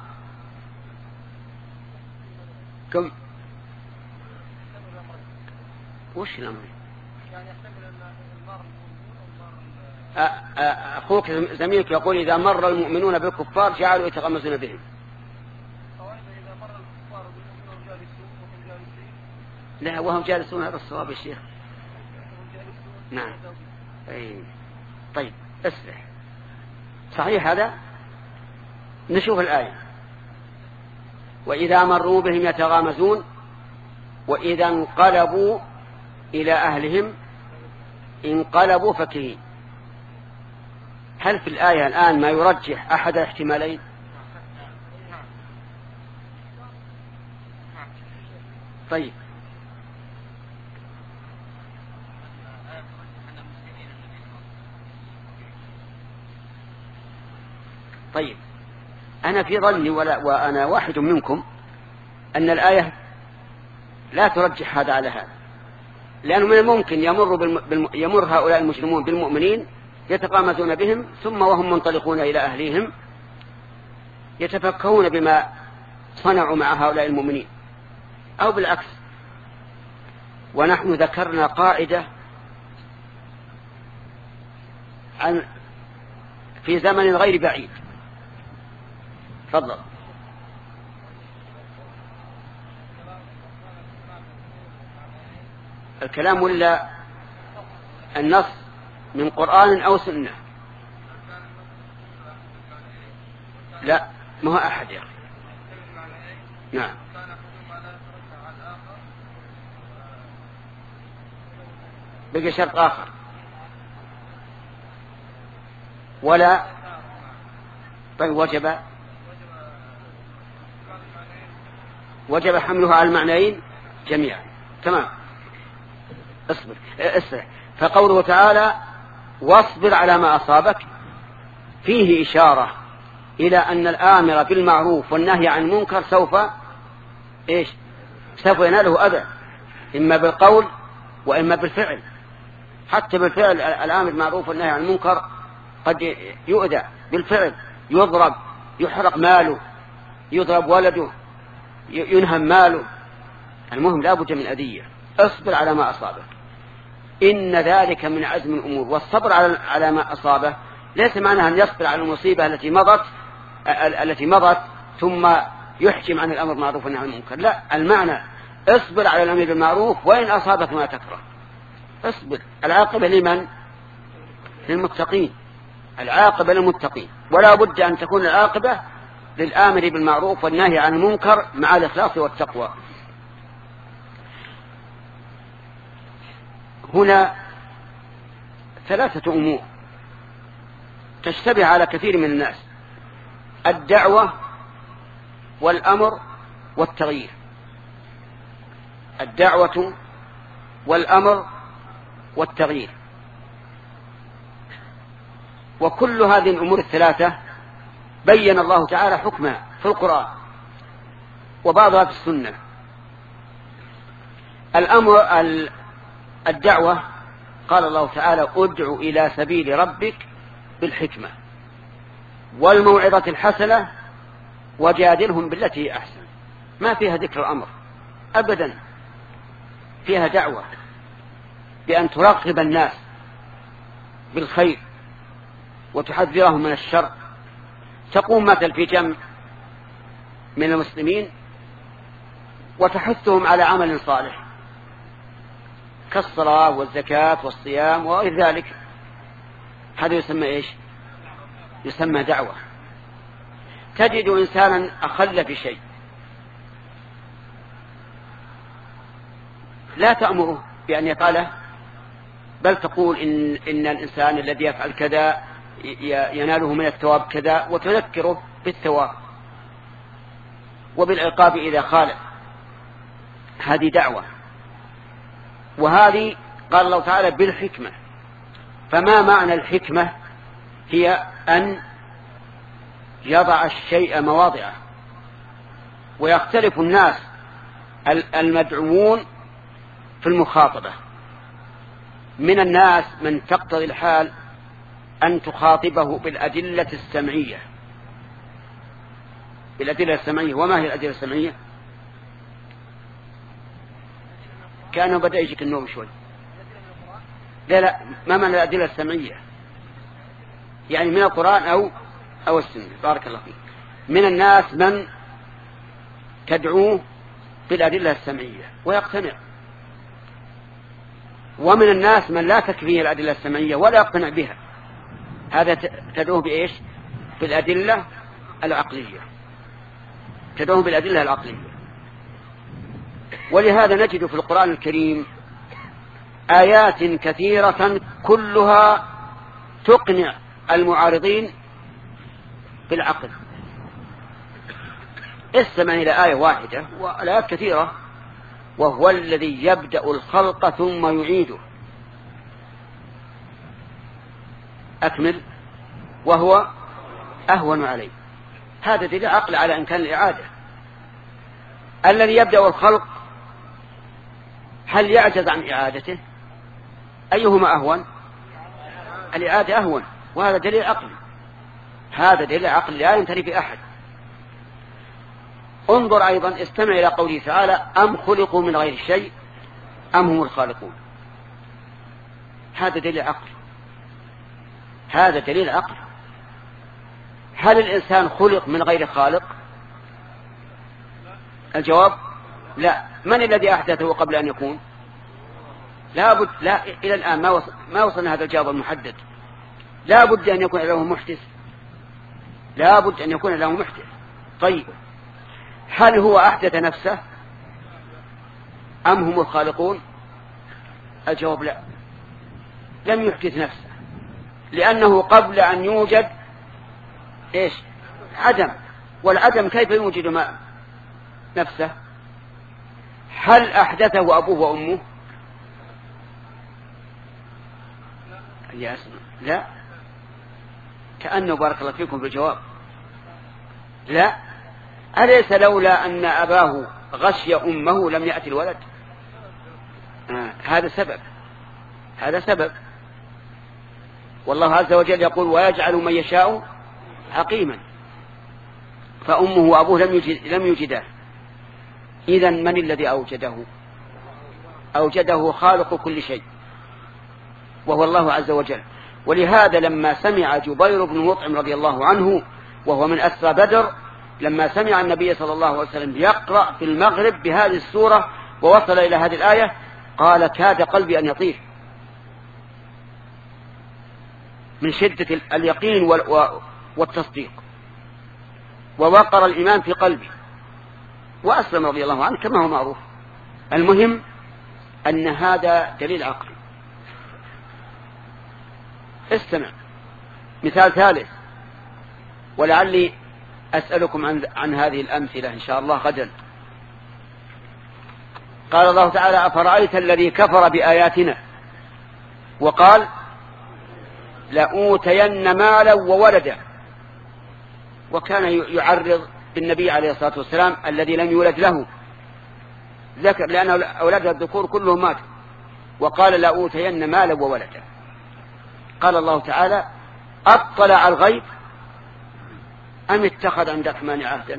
[SPEAKER 1] كم وش الأمر؟ أخوك زميلك يقول إذا مر المؤمنون بالكفار جعلوا يتغمزون بهم. لا وهم جالسون، هذا الصواب يا شيخ. نعم. أي. طيب اسرح. صحيح هذا. نشوف الآية. وإذا مروا بهم يتغامزون وإذا انقلبوا إلى أهلهم انقلبوا فكهين. هل في الآية الآن ما يرجح أحد الاحتمالين؟ طيب طيب أنا في ظني ولا وأنا واحد منكم أن الآية لا ترجح هذا على هذا، لأنه من الممكن يمر, بالم... يمر هؤلاء المجرمون بالمؤمنين يتقامزون بهم ثم وهم منطلقون إلى أهليهم يتفكهون بما صنعوا مع هؤلاء المؤمنين، أو بالعكس. ونحن ذكرنا قاعدة عن في زمن غير بعيد. تفضل. الكلام ولا النص من قرآن أو سنة؟ لا ما هو أحد يا أخي. نعم. بقي شرط آخر ولا. طيب وجب وجب حمله على المعنيين جميعا. تمام. اصبر اسرع. فقوله تعالى واصبر على ما أصابك فيه إشارة إلى أن الآمر بالمعروف والنهي عن المنكر سوف إيش سوف يناله أذى، إما بالقول وإما بالفعل. حتى بالفعل الآمر بالمعروف والنهي عن المنكر قد يؤذى بالفعل، يضرب، يحرق ماله، يضرب ولده، ينهم ماله. المهم لا بد من أذية. اصبر على ما أصابك إن ذلك من عزم الأمور. والصبر على ما أصابه ليس معناه أن يصبر على المصيبة التي مضت التي مضت ثم يحكم عن الأمر بالمعروف والنهي عن المنكر. لا، المعنى اصبر على الأمر بالمعروف وإن أصابك ما تكره. اصبر. العاقبة لمن؟ للمتقين. العاقبة للمتقين، ولا بد أن تكون العاقبة للآمر بالمعروف والنهي عن المنكر مع الإخلاص والتقوى. هنا ثلاثة أمور تشتبه على كثير من الناس: الدعوة والأمر والتغيير. الدعوة والأمر والتغيير، وكل هذه الأمور الثلاثة بين الله تعالى حكمها في القرآن وبعضها في السنة. الأمر الدعوة قال الله تعالى: ادع إلى سبيل ربك بالحكمة والموعظة الحسنة وجادلهم بالتي هي أحسن. ما فيها ذكر الأمر أبدا، فيها دعوة بأن تراقب الناس بالخير وتحذرهم من الشر. تقوم مثل في جمع من المسلمين وتحثهم على عمل صالح كالصلاة والزكاة والصيام وغير ذلك. هذا يسمى إيش؟ يسمى دعوة. تجد إنسانا أخل في شيء لا تأمره بأن يفعله، بل تقول إن, إن الإنسان الذي يفعل كذا يناله من الثواب كذا، وتذكره بالثواب وبالعقاب إذا خالف. هذه دعوة. وهذه قال الله تعالى بالحكمة. فما معنى الحكمة؟ هي أن يضع الشيء مواضعه. ويختلف الناس المدعوون في المخاطبة. من الناس من تقتضي الحال أن تخاطبه بالأدلة السمعية. بالأدلة السمعية. وما هي الأدلة السمعية؟ كأنه بدأ يجيك النوم شوي. لا لا، ما معنى الأدلة السمعية؟ يعني من القرآن أو أو السنة. بارك الله فيك. من الناس من تدعوه بالأدلة السمعية ويقتنع، ومن الناس من لا تكفيه الأدلة السمعية ولا يقتنع بها. هذا تدعوه بإيش؟ بالأدلة العقلية. تدعوه بالأدلة العقلية. ولهذا نجد في القرآن الكريم آيات كثيرة كلها تقنع المعارضين بالعقل. استمع إلى آية واحدة وآيات كثيرة: وهو الذي يبدأ الخلق ثم يعيده. أكمل: وهو أهون عليه. هذا دليل عقل على إمكان الإعادة. الذي يبدأ الخلق هل يعجز عن إعادته؟ أيهما أهون؟ الإعادة أهون، وهذا دليل عقلي. هذا دليل عقلي لا ينتري في أحد. انظر أيضا، استمع إلى قوله تعالى: أم خلقوا من غير شيء أم هم الخالقون. هذا دليل عقل. هذا دليل عقل. هل الإنسان خلق من غير خالق؟ الجواب لا. من الذي أحدثه قبل أن يكون؟ لا بد. لا، إلى الآن ما وصل ما وصلنا هذا الجواب المحدد. لا بد أن يكون له محدث. لا بد أن يكون له محدث. طيب، هل هو أحدث نفسه أم هم الخالقون؟ الجواب لا، لم يحدث نفسه، لأنه قبل أن يوجد إيش؟ عدم. والعدم كيف يوجد ما نفسه؟ هل أحدثه أبوه وأمه؟ يا أسمع، لا. كأنه بارك الله فيكم بالجواب. لا، أليس لولا أن أباه غشي أمه لم يأتي الولد؟ آه. هذا سبب. هذا سبب. والله عز وجل يقول: ويجعل من يشاء عقيما. فأمه وأبوه لم يجد لم يجده. إذن من الذي أوجده؟ أوجده خالق كل شيء، وهو الله عز وجل. ولهذا لما سمع جبير بن مطعم رضي الله عنه وهو من أسرى بدر، لما سمع النبي صلى الله عليه وسلم يقرأ في المغرب بهذه السورة ووصل إلى هذه الآية، قال: كاد قلبي أن يطير من شدة اليقين والتصديق. ووقر الإيمان في قلبه وأسلم رضي الله عنه كما هو معروف. المهم أن هذا دليل عقلي. استمع مثال ثالث، ولعلي أسألكم عن, عن هذه الأمثلة إن شاء الله غدا. قال الله تعالى: أفرأيت الذي كفر بآياتنا وقال لأوتين مالا وولدا، وكان يعرض بالنبي عليه الصلاة والسلام الذي لم يولد له ذكر، لأن أولاد الذكور كلهم ماتوا، وقال لأوتين مالا وولدا. قال الله تعالى: أطلع الغيب أم اتخذ عند الرحمن عهدا.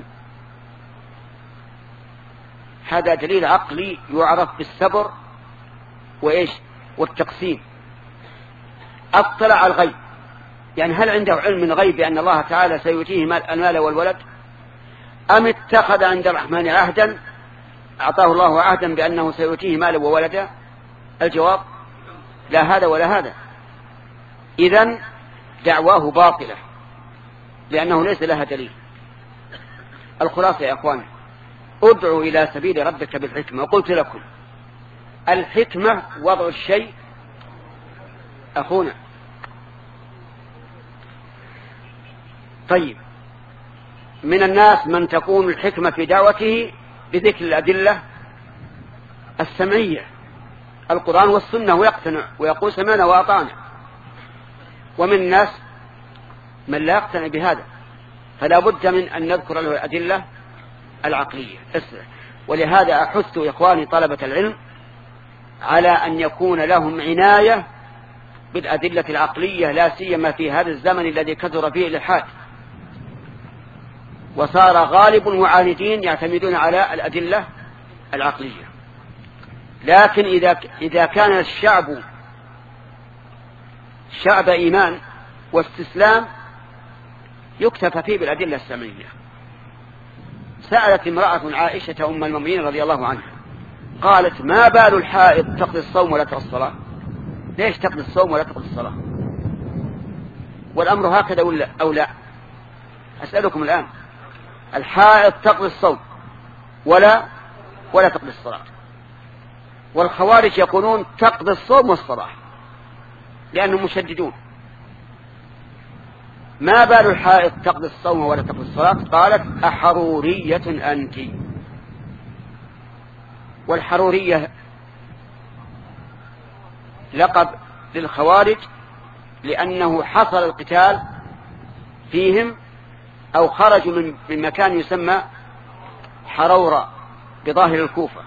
[SPEAKER 1] هذا دليل عقلي يعرف بالصبر وإيش والتقسيم. أطلع الغيب يعني هل عنده علم من غيب بأن الله تعالى سيؤتيه المال والولد، أم اتخذ عند الرحمن عهدا أعطاه الله عهدا بأنه سيؤتيه مالا وولدا. الجواب لا هذا ولا هذا. إذن دعواه باطلة لأنه ليس لها دليل. الخلاصة يا أخوان، ادعوا إلى سبيل ربك بالحكمة. وقلت لكم الحكمة وضع الشيء أخونا. طيب، من الناس من تكون الحكمة في دعوته بذكر الأدلة السمعية القرآن والسنة ويقتنع ويقول سمعنا وأطعنا، ومن الناس من لا يقتنع بهذا، فلا بد من أن نذكر له الأدلة العقلية. ولهذا أحث إخواني طلبة العلم على أن يكون لهم عناية بالأدلة العقلية، لا سيما في هذا الزمن الذي كثر فيه الإلحاد وصار غالب المعاندين يعتمدون على الأدلة العقلية. لكن إذا إذا كان الشعب شعب إيمان واستسلام يكتفى فيه بالأدلة السمعية. سألت امرأة عائشة أم المؤمنين رضي الله عنها قالت: ما بال الحائض تقضي الصوم ولا تقضي الصلاة؟ ليش تقضي الصوم ولا تقضي الصلاة؟ والأمر هكذا ولا أو لا؟ أسألكم الآن، الحائض تقضي الصوم ولا ولا تقضي الصلاة، والخوارج يقولون تقضي الصوم والصلاة لأنهم مشددون. ما بال الحائض تقضي الصوم ولا تقضي الصلاة؟ قالت: أحرورية أنت. والحرورية لقب للخوارج لأنه حصل القتال فيهم أو خرجوا من مكان يسمى حرورة بظاهر الكوفة.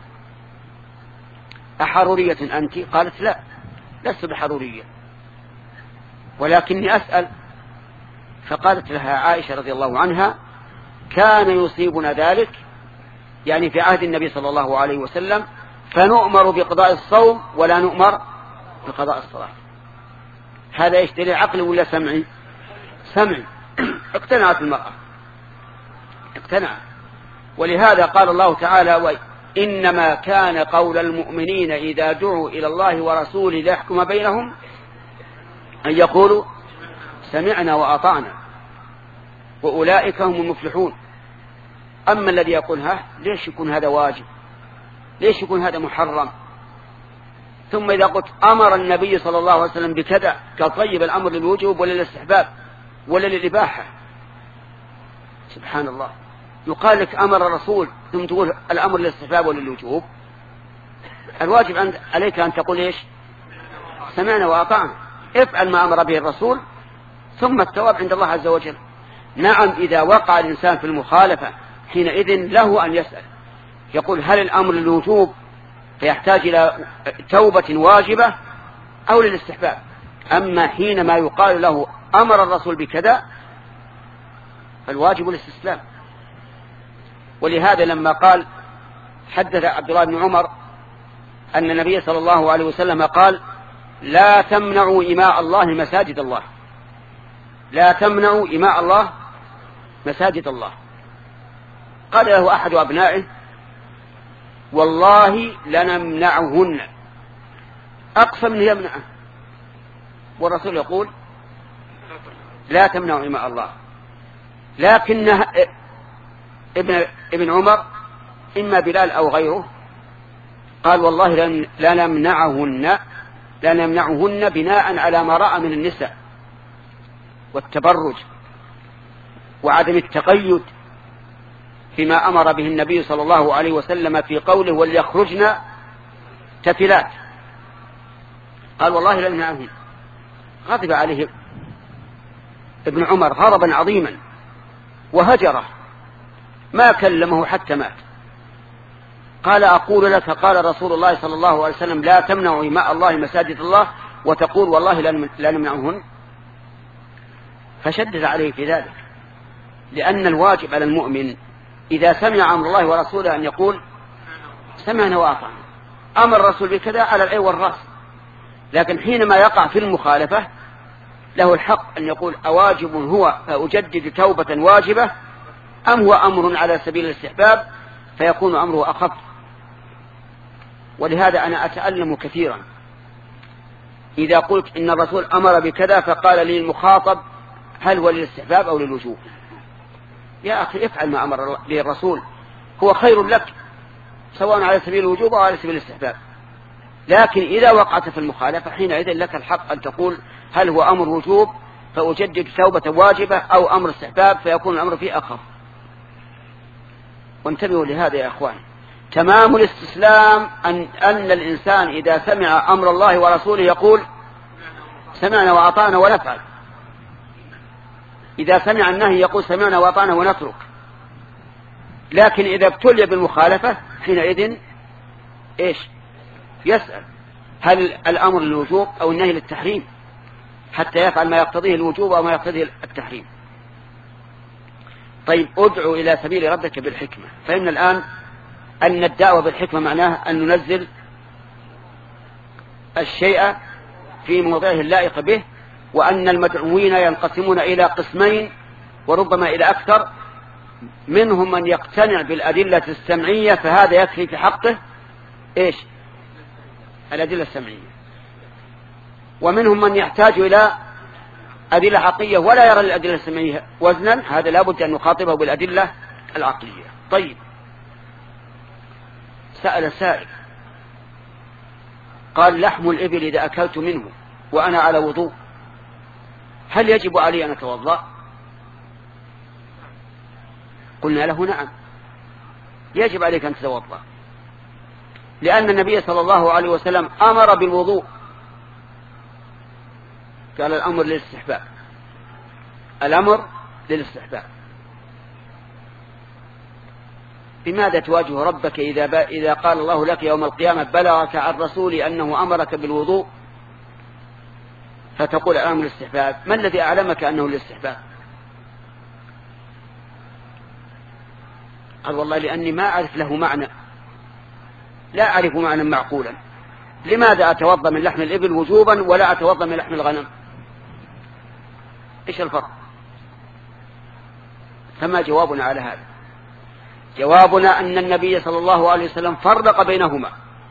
[SPEAKER 1] أحرورية أنت؟ قالت: لا، لست بحرورية، ولكني أسأل. فقالت لها عائشة رضي الله عنها: كان يصيبنا ذلك يعني في عهد النبي صلى الله عليه وسلم، فنؤمر بقضاء الصوم ولا نؤمر بقضاء الصلاة. هذا ايش دليل عقلي ولا سمعي؟ سمعي. اقتنعت المرأة، اقتنعت. ولهذا قال الله تعالى: وإنما كان قول المؤمنين إذا دعوا إلى الله ورسوله ليحكم بينهم أن يقولوا سمعنا وأطعنا وأولئك هم المفلحون. أما الذي يقول ها ليش يكون هذا واجب، ليش يكون هذا محرم، ثم إذا قلت أمر النبي صلى الله عليه وسلم بكذا قال طيب الأمر للوجوب ولا للاستحباب ولا للإباحة؟ سبحان الله، يقال لك أمر الرسول ثم تقول الأمر للاستحباب ولا للوجوب. الواجب عليك أن تقول إيش؟ سمعنا وأطعنا، افعل ما أمر به الرسول ثم الثواب عند الله عز وجل. نعم، إذا وقع الإنسان في المخالفة حينئذ له أن يسأل، يقول هل الأمر للوجوب فيحتاج إلى توبة واجبة أو للاستحباب؟ أما حينما يقال له أمر الرسول بكذا فالواجب الاستسلام. ولهذا لما قال حدث عبد الله بن عمر أن النبي صلى الله عليه وسلم قال: لا تمنعوا إماء الله مساجد الله، لا تمنعوا إماء الله مساجد الله. قال له أحد أبنائه: والله لنمنعهن. أقسم من يمنعه، والرسول يقول لا تمنعوا إماء الله. لكن ابن, ابن عمر إما بلال أو غيره قال والله لا نمنعهن لا نمنعهن بناء على ما رأى من النساء والتبرج وعدم التقيد فيما أمر به النبي صلى الله عليه وسلم في قوله وليخرجن تفلات. قال والله لا نمنعهن. غضب عليه ابن عمر غضبا عظيما وهجره ما كلمه حتى مات. قال أقول لك قال رسول الله صلى الله عليه وسلم لا تمنعوا إماء الله مساجد الله وتقول والله لا نمنعهن. فشدد عليه في ذلك لأن الواجب على المؤمن إذا سمع أمر الله ورسوله أن يقول سمعنا وأطعنا. أمر الرسول بكذا على العين والرأس، لكن حينما يقع في المخالفة له الحق أن يقول أواجب هو فأجدد توبة واجبة أم هو أمر على سبيل الاستحباب فيكون أمره أخف. ولهذا أنا أتألم كثيرا إذا قلت إن الرسول أمر بكذا فقال لي المخاطب هل هو للاستحباب أو للوجوب؟ يا أخي افعل ما أمر به الرسول، هو خير لك سواء على سبيل الوجوب أو على سبيل الاستحباب. لكن إذا وقعت في المخالفة حينئذ لك الحق أن تقول هل هو أمر وجوب فأجدد توبة واجبة أو أمر استحباب فيكون الأمر فيه أخف. وانتبهوا لهذا يا أخوان. تمام الاستسلام أن, أن الإنسان إذا سمع أمر الله ورسوله يقول سمعنا وأطعنا ونفعل. إذا سمع النهي يقول سمعنا وأطعنا ونترك. لكن إذا ابتلي بالمخالفة حينئذ إيش يسأل هل الأمر للوجوب أو النهي للتحريم حتى يفعل ما يقتضيه الوجوب أو ما يقتضيه التحريم. طيب ادعو إلى سبيل ربك بالحكمة. فإن الآن أن الدعوة بالحكمة معناه أن ننزل الشيء في موضعه اللائق به، وأن المدعوين ينقسمون إلى قسمين وربما إلى أكثر. منهم من يقتنع بالأدلة السمعية فهذا يكفي في حقه إيش الأدلة السمعية، ومنهم من يحتاج إلى أدلة عقلية ولا يرى الأدلة السمعية وزنا، هذا لابد أن نخاطبه بالأدلة العقلية. طيب سأل سائل قال لحم الإبل إذا أكلت منه وأنا على وضوء هل يجب علي أن أتوضأ؟ قلنا له نعم يجب عليك أن تتوضأ، لأن النبي صلى الله عليه وسلم أمر بالوضوء قال الأمر للاستحباب، الأمر للاستحباب. بماذا تواجه ربك إذا, إذا قال الله لك يوم القيامة بلغك عن رسولي أنه أمرك بالوضوء فتقول الأمر للاستحباب؟ ما الذي أعلمك أنه للاستحباب؟ قال والله لأني ما أعرف له معنى، لا أعرف معنى معقولا. لماذا أتوضأ من لحم الإبل وجوبا ولا أتوضأ من لحم الغنم؟ إيش الفرق؟ فما جوابنا على هذا؟ جوابنا أن النبي صلى الله عليه وسلم فرق بينهما،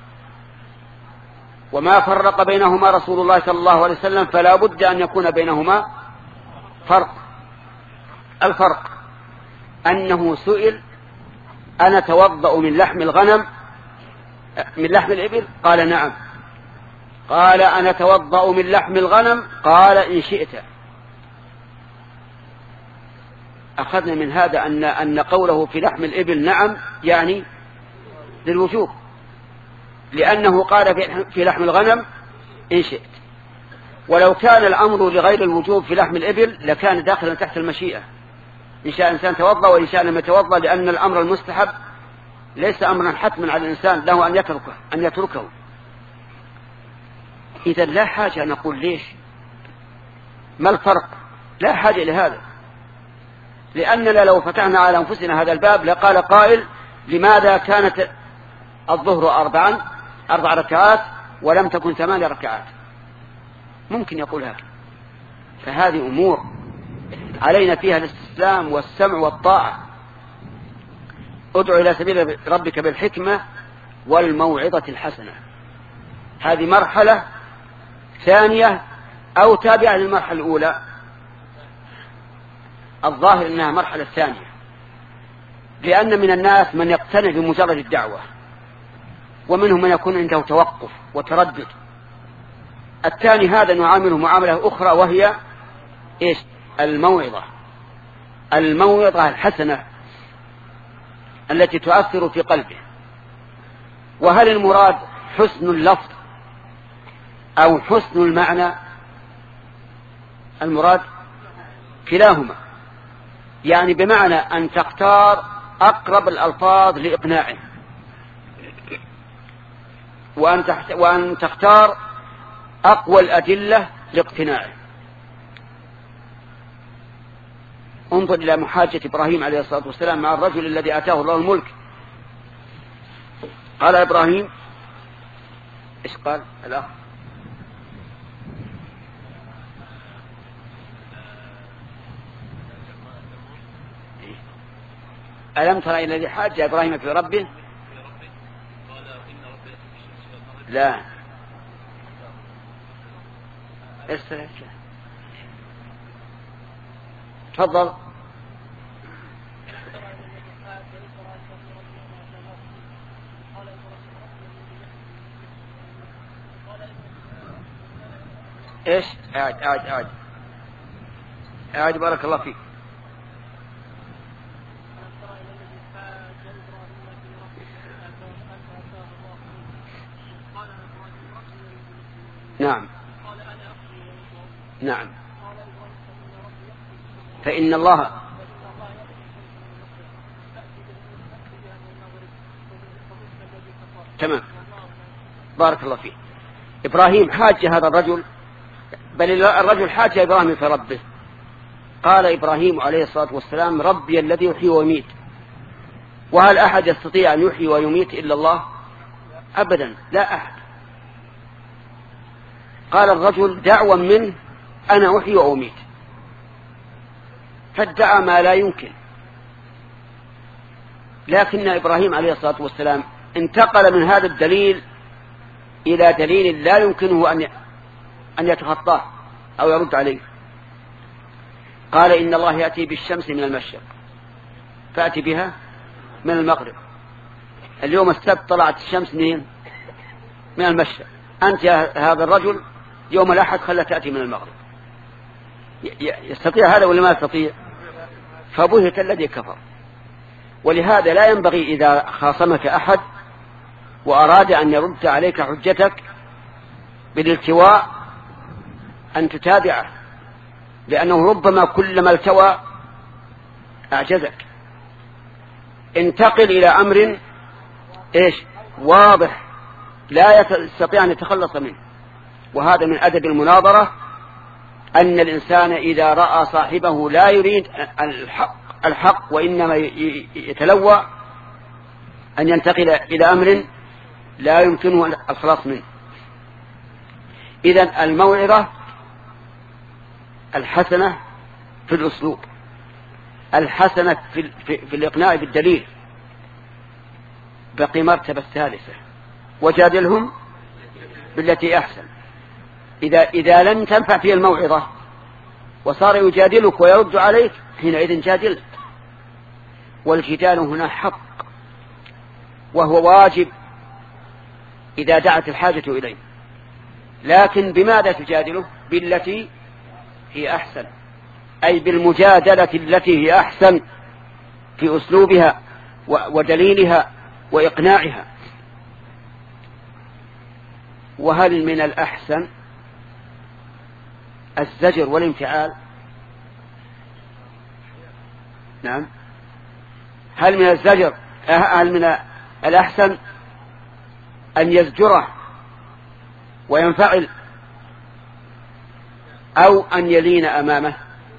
[SPEAKER 1] وما فرق بينهما رسول الله صلى الله عليه وسلم فلا بد أن يكون بينهما فرق. الفرق أنه سئل أنا توضأ من لحم الغنم من لحم الإبل؟ قال نعم. قال أنا توضأ من لحم الغنم؟ قال إن شئت. أخذنا من هذا أن أن قوله في لحم الإبل نعم يعني للوجوب، لأنه قال في لحم الغنم إن شئت. ولو كان الأمر لغير الوجوب في لحم الإبل لكان داخلا تحت المشيئة، إن شاء إنسان توضأ وإن شاء لم يتوضأ، لأن الأمر المستحب ليس أمرا حتما على الإنسان له أن يتركه أن يتركه. إذا لا حاجة نقول ليش ما الفرق، لا حاجة لهذا، لأننا لو فتحنا على أنفسنا هذا الباب لقال قائل لماذا كانت الظهر أربعا أربع ركعات ولم تكن ثمان ركعات؟ ممكن يقول هذا. فهذه أمور علينا فيها الاستسلام والسمع والطاعة. ادعو إلى سبيل ربك بالحكمة والموعظة الحسنة. هذه مرحلة ثانية أو تابعة للمرحلة الأولى؟ الظاهر أنها مرحلة ثانية. لأن من الناس من يقتنع بمجرد الدعوة، ومنهم من يكون عنده توقف وتردد. الثاني هذا نعامله معاملة أخرى، وهي إيش؟ الموعظة، الموعظة الحسنة التي تؤثر في قلبه. وهل المراد حسن اللفظ أو حسن المعنى؟ المراد كلاهما، يعني بمعنى أن تختار أقرب الألفاظ لإقناعه، وأن, تحت... وأن تختار أقوى الأدلة لاقتناعه. انظر إلى محاجة إبراهيم عليه الصلاة والسلام مع الرجل الذي آتاه الله الملك. قال إبراهيم إيش قال الأخ؟ ألم ترى إلى الذي حاج إبراهيم في ربه؟ لا استرجع. تفضل. ايش؟ اعد اعد اعد اعد بارك الله فيك. نعم نعم. فإن الله تمام بارك الله فيه. إبراهيم حاج هذا الرجل، بل الرجل حاج إبراهيم في ربه. قال إبراهيم عليه الصلاة والسلام ربي الذي يحيي ويميت. وهل أحد يستطيع أن يحيي ويميت إلا الله؟ أبدا لا أحد. قال الرجل دعوى منه أنا أحيي وأميت، فادعى ما لا يمكن. لكن إبراهيم عليه الصلاة والسلام انتقل من هذا الدليل إلى دليل لا يمكنه أن أن يتخطاه أو يرد عليه. قال إن الله يأتي بالشمس من المشرق فأتي بها من المغرب. اليوم السبت طلعت الشمس منين؟ من المشرق. أنت هذا الرجل يوم الأحد خلت تأتي من المغرب. يستطيع هذا ولا ما يستطيع؟ فبهت الذي كفر. ولهذا لا ينبغي إذا خاصمك أحد وأراد أن يرد عليك حجتك بالالتواء أن تتابعه، لأنه ربما كلما التوى أعجزك. انتقل إلى أمر إيش؟ واضح لا يستطيع أن يتخلص منه. وهذا من أدب المناظرة، أن الإنسان إذا رأى صاحبه لا يريد الحق, الحق وإنما يتلوى أن ينتقل إلى أمر لا يمكنه الخلاص منه. إذن الموعظة الحسنة في الأسلوب، الحسنة في, في, في الإقناع بالدليل. بقي مرتبة الثالثة وجادلهم بالتي أحسن. إذا, إذا لم تنفع فيه الموعظة وصار يجادلك ويرد عليك حينئذ جادلت. والجدال هنا حق وهو واجب إذا دعت الحاجة إليه. لكن بماذا تجادله؟ بالتي هي أحسن، أي بالمجادلة التي هي أحسن في أسلوبها ودليلها وإقناعها. وهل من الأحسن الزجر والانفعال؟ نعم. هل من الزجر هل من الأحسن أن يزجره وينفعل أو أن يلين أمامه؟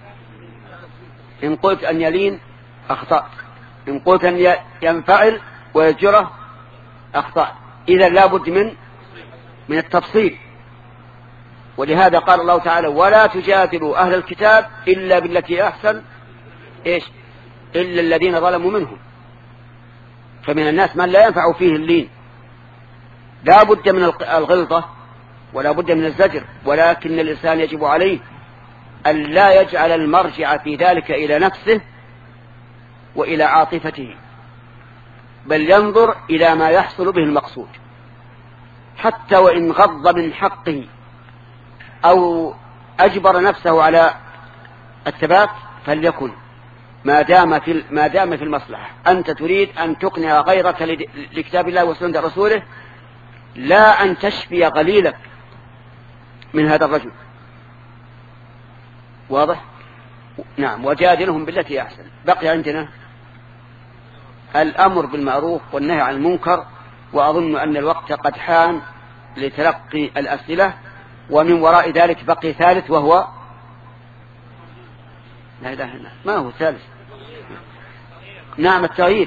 [SPEAKER 1] إن قلت أن يلين أخطأت، إن قلت أن ينفعل ويزجره أخطأت. إذا لابد من من التفصيل. ولهذا قال الله تعالى ولا تجادلوا أهل الكتاب إلا بالتي أحسن إيش؟ إلا الذين ظلموا منهم. فمن الناس من لا ينفع فيه اللين، لا بد من الغلظة ولا بد من الزجر، ولكن الإنسان يجب عليه أن لا يجعل المرجع في ذلك إلى نفسه وإلى عاطفته، بل ينظر إلى ما يحصل به المقصود، حتى وإن غض من حقه أو أجبر نفسه على الثبات فليكن، ما دام في ما دام في المصلحة. أنت تريد أن تقنع غيرك لكتاب الله وسنة رسوله، لا أن تشفي غليلك من هذا الرجل. واضح؟ نعم. وجادلهم بالتي أحسن. بقي عندنا الأمر بالمعروف والنهي عن المنكر، وأظن أن الوقت قد حان لتلقي الأسئلة. ومن وراء ذلك بقي ثالث، وهو لا إله إلا ما هو ثالث؟ نعم، التغيير،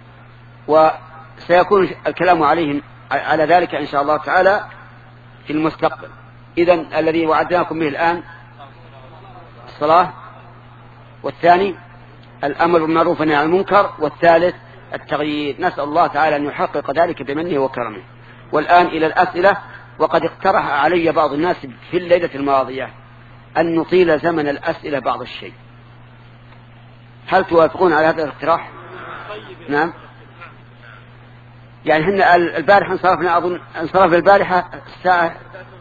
[SPEAKER 1] وسيكون الكلام عليهم على ذلك إن شاء الله تعالى في المستقبل. إذن الذي وعدناكم به الآن الصلاة، والثاني الأمر بالمعروف والنهي عن المنكر، والثالث التغيير. نسأل الله تعالى أن يحقق ذلك بمنه وكرمه. والآن إلى الأسئلة. وقد اقترح علي بعض الناس في الليلة الماضية أن نطيل زمن الأسئلة بعض الشيء. هل توافقون على هذا الاقتراح؟ نعم. يعني هن البارحة انصرفنا، أظن انصرف البارحة الساعة